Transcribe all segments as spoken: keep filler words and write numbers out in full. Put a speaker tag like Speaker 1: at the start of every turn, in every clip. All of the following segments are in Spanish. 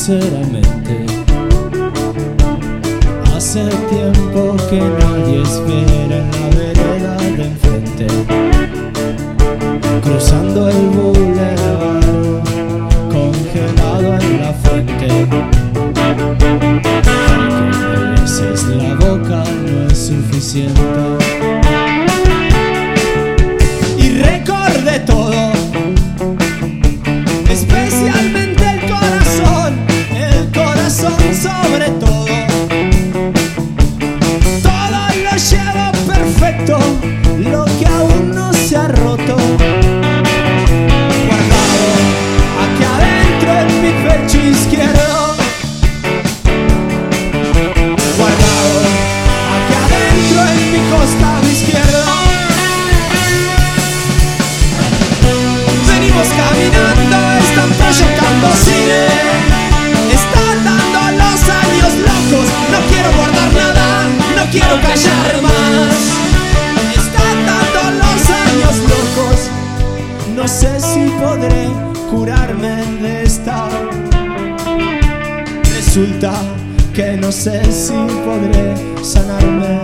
Speaker 1: sinceramente. Hace tiempo que nadie espera en la vereda de enfrente, cruzando el bulevar, congelado en la frente. Porque a veces la boca no es suficiente. Y recordé todo, especialmente el corazón, el corazón sobre todo. Todo lo llevo perfecto, lo que aún no se ha roto, guardado aquí adentro en mi pecho izquierdo, guardado aquí adentro en mi costado izquierdo. Venimos caminando, están proyectando cine, están dando los años locos. No quiero guardar nada, no quiero callar más. Están dando los años locos. No sé si podré curarme de esta. Resulta que no sé si podré sanarme.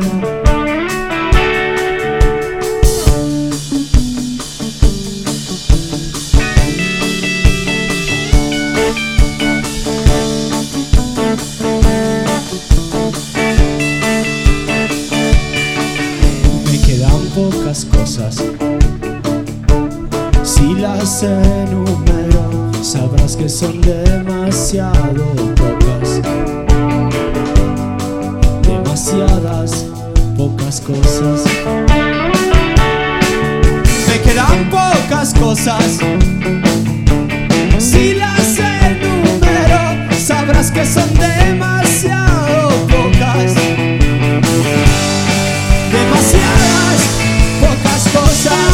Speaker 1: Pocas cosas, si las enumero sabrás que son demasiado pocas, demasiadas pocas cosas. Me quedan pocas cosas, si las enumero sabrás que son demasiado pocas, demasiadas pocas cosas.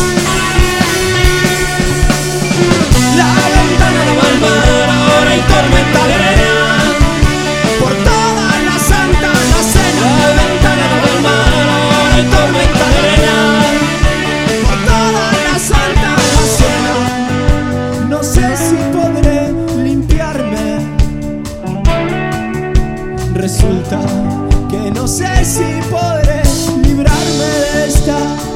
Speaker 1: La ventana de Malmar, ahora hay tormenta de arena por toda la Santa Almacena. La ventana de Malmar, ahora hay tormenta de arena por toda la Santa Almacena. No sé si podré limpiarme. Resulta que no sé si podré librarme de esta.